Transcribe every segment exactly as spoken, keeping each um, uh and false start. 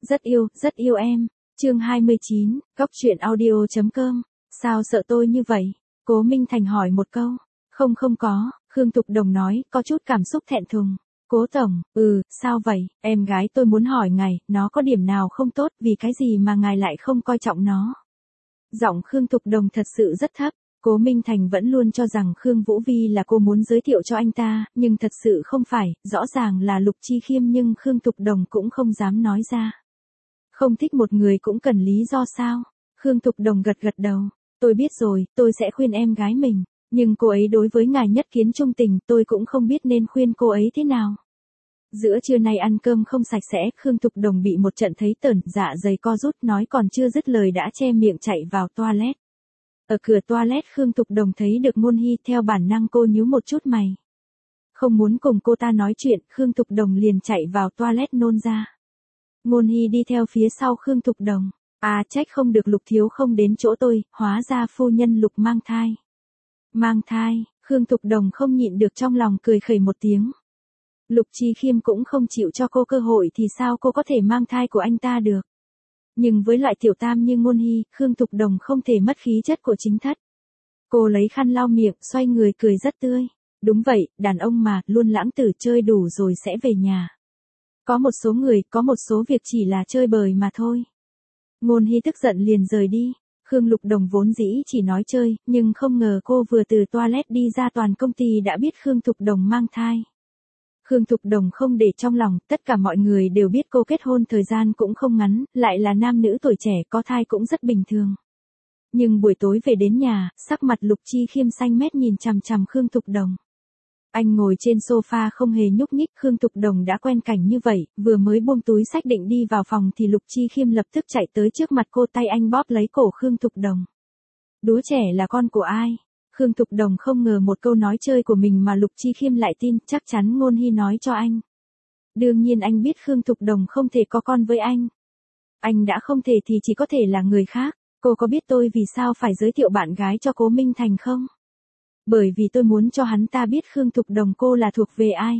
Rất yêu, rất yêu em. Chương hai mươi chín, Cóc truyện audio chấm com. Sao sợ tôi như vậy? Cố Minh Thành hỏi một câu. Không không có, Khương Thục Đồng nói, có chút cảm xúc thẹn thùng. Cố tổng, ừ, sao vậy? Em gái tôi muốn hỏi ngài, nó có điểm nào không tốt, vì cái gì mà ngài lại không coi trọng nó? Giọng Khương Thục Đồng thật sự rất thấp. Cố Minh Thành vẫn luôn cho rằng Khương Vũ Vi là cô muốn giới thiệu cho anh ta, nhưng thật sự không phải, rõ ràng là Lục Chi Khiêm nhưng Khương Thục Đồng cũng không dám nói ra. Không thích một người cũng cần lý do sao? Khương Thục Đồng gật gật đầu. Tôi biết rồi, tôi sẽ khuyên em gái mình. Nhưng cô ấy đối với ngài nhất kiến trung tình, tôi cũng không biết nên khuyên cô ấy thế nào. Giữa trưa nay ăn cơm không sạch sẽ, Khương Thục Đồng bị một trận thấy tởn, dạ dày co rút, nói còn chưa dứt lời đã che miệng chạy vào toilet. Ở cửa toilet Khương Thục Đồng thấy được Ngôn Hy, theo bản năng cô nhíu một chút mày. Không muốn cùng cô ta nói chuyện, Khương Thục Đồng liền chạy vào toilet nôn ra. Ngôn Hy đi theo phía sau Khương Thục Đồng. À trách không được Lục thiếu không đến chỗ tôi, hóa ra phu nhân Lục mang thai. Mang thai, Khương Thục Đồng không nhịn được trong lòng cười khẩy một tiếng. Lục Chi Khiêm cũng không chịu cho cô cơ hội thì sao cô có thể mang thai của anh ta được. Nhưng với loại tiểu tam như Ngôn Hy, Khương Thục Đồng không thể mất khí chất của chính thất. Cô lấy khăn lau miệng, xoay người cười rất tươi. Đúng vậy, đàn ông mà, luôn lãng tử, chơi đủ rồi sẽ về nhà. Có một số người, có một số việc chỉ là chơi bời mà thôi. Ngôn Hy tức giận liền rời đi. Khương Lục Đồng vốn dĩ chỉ nói chơi, nhưng không ngờ cô vừa từ toilet đi ra toàn công ty đã biết Khương Thục Đồng mang thai. Khương Thục Đồng không để trong lòng, tất cả mọi người đều biết cô kết hôn thời gian cũng không ngắn, lại là nam nữ tuổi trẻ, có thai cũng rất bình thường. Nhưng buổi tối về đến nhà, sắc mặt Lục Chi Khiêm xanh mét nhìn chằm chằm Khương Thục Đồng. Anh ngồi trên sofa không hề nhúc nhích, Khương Thục Đồng đã quen cảnh như vậy, vừa mới buông túi xách định đi vào phòng thì Lục Chi Khiêm lập tức chạy tới trước mặt cô, tay anh bóp lấy cổ Khương Thục Đồng. Đứa trẻ là con của ai? Khương Thục Đồng không ngờ một câu nói chơi của mình mà Lục Chi Khiêm lại tin, chắc chắn Ngôn Hy nói cho anh. Đương nhiên anh biết Khương Thục Đồng không thể có con với anh. Anh đã không thể thì chỉ có thể là người khác. Cô có biết tôi vì sao phải giới thiệu bạn gái cho Cố Minh Thành không? Bởi vì tôi muốn cho hắn ta biết Khương Thục Đồng cô là thuộc về ai.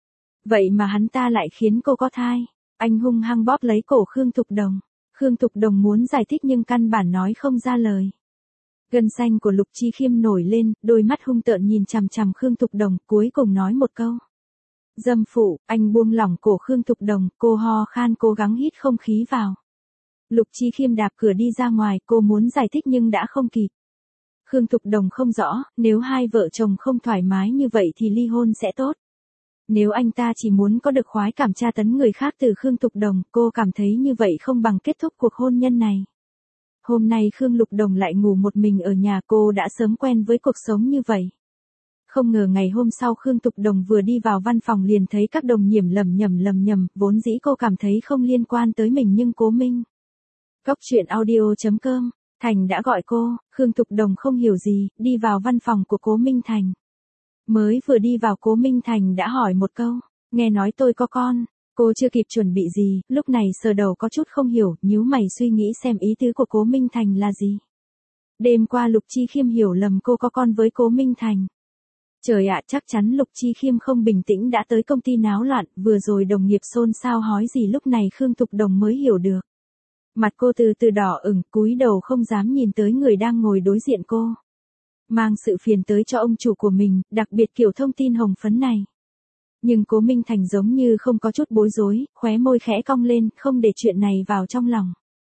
Vậy mà hắn ta lại khiến cô có thai. Anh hung hăng bóp lấy cổ Khương Thục Đồng. Khương Thục Đồng muốn giải thích nhưng căn bản nói không ra lời. Gân xanh của Lục Chi Khiêm nổi lên, đôi mắt hung tợn nhìn chằm chằm Khương Thục Đồng, cuối cùng nói một câu. Dâm phụ, anh buông lỏng cổ Khương Thục Đồng, cô ho khan cố gắng hít không khí vào. Lục Chi Khiêm đạp cửa đi ra ngoài, cô muốn giải thích nhưng đã không kịp. Khương Thục Đồng không rõ, nếu hai vợ chồng không thoải mái như vậy thì ly hôn sẽ tốt. Nếu anh ta chỉ muốn có được khoái cảm tra tấn người khác từ Khương Thục Đồng, cô cảm thấy như vậy không bằng kết thúc cuộc hôn nhân này. Hôm nay Khương Lục Đồng lại ngủ một mình ở nhà, cô đã sớm quen với cuộc sống như vậy. Không ngờ ngày hôm sau Khương Thục Đồng vừa đi vào văn phòng liền thấy các đồng nhiễm lầm nhầm lầm nhầm, vốn dĩ cô cảm thấy không liên quan tới mình nhưng Cố Minh. Cóc truyện audio chấm com, Thành đã gọi cô, Khương Thục Đồng không hiểu gì, đi vào văn phòng của Cố Minh Thành. Mới vừa đi vào Cố Minh Thành đã hỏi một câu, nghe nói tôi có con. Cô chưa kịp chuẩn bị gì, lúc này sờ đầu có chút không hiểu, nhíu mày suy nghĩ xem ý tứ của Cố Minh Thành là gì. Đêm qua Lục Chi Khiêm hiểu lầm cô có con với Cố Minh Thành. Trời ạ, chắc chắn Lục Chi Khiêm không bình tĩnh đã tới công ty náo loạn, vừa rồi đồng nghiệp xôn xao hói gì lúc này Khương Thục Đồng mới hiểu được. Mặt cô từ từ đỏ ửng, cúi đầu không dám nhìn tới người đang ngồi đối diện cô. Mang sự phiền tới cho ông chủ của mình, đặc biệt kiểu thông tin hồng phấn này. Nhưng Cố Minh Thành giống như không có chút bối rối, khóe môi khẽ cong lên, không để chuyện này vào trong lòng.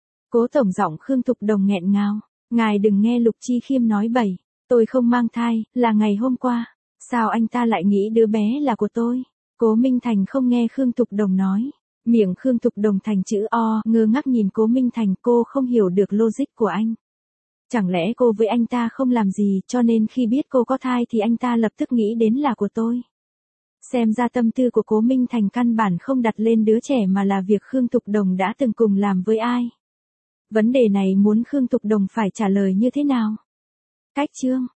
Cố tổng giọng Khương Thục Đồng nghẹn ngào, ngài đừng nghe Lục Chi Khiêm nói bậy, tôi không mang thai, là ngày hôm qua. Sao anh ta lại nghĩ đứa bé là của tôi? Cố Minh Thành không nghe Khương Thục Đồng nói. Miệng Khương Thục Đồng thành chữ O, ngơ ngác nhìn Cố Minh Thành, cô không hiểu được logic của anh. Chẳng lẽ cô với anh ta không làm gì, cho nên khi biết cô có thai thì anh ta lập tức nghĩ đến là của tôi. Xem ra tâm tư của Cố Minh Thành căn bản không đặt lên đứa trẻ mà là việc Khương Thục Đồng đã từng cùng làm với ai. Vấn đề này muốn Khương Thục Đồng phải trả lời như thế nào? Cách chương